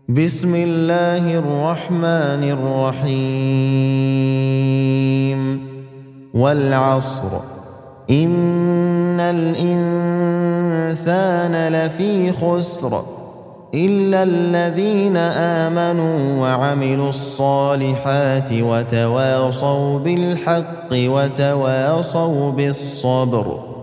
بسم الله الرحمن الرحيم والعصر إن الإنسان لفي خسر إلا الذين آمنوا وعملوا الصالحات وتواصوا بالحق وتواصوا بالصبر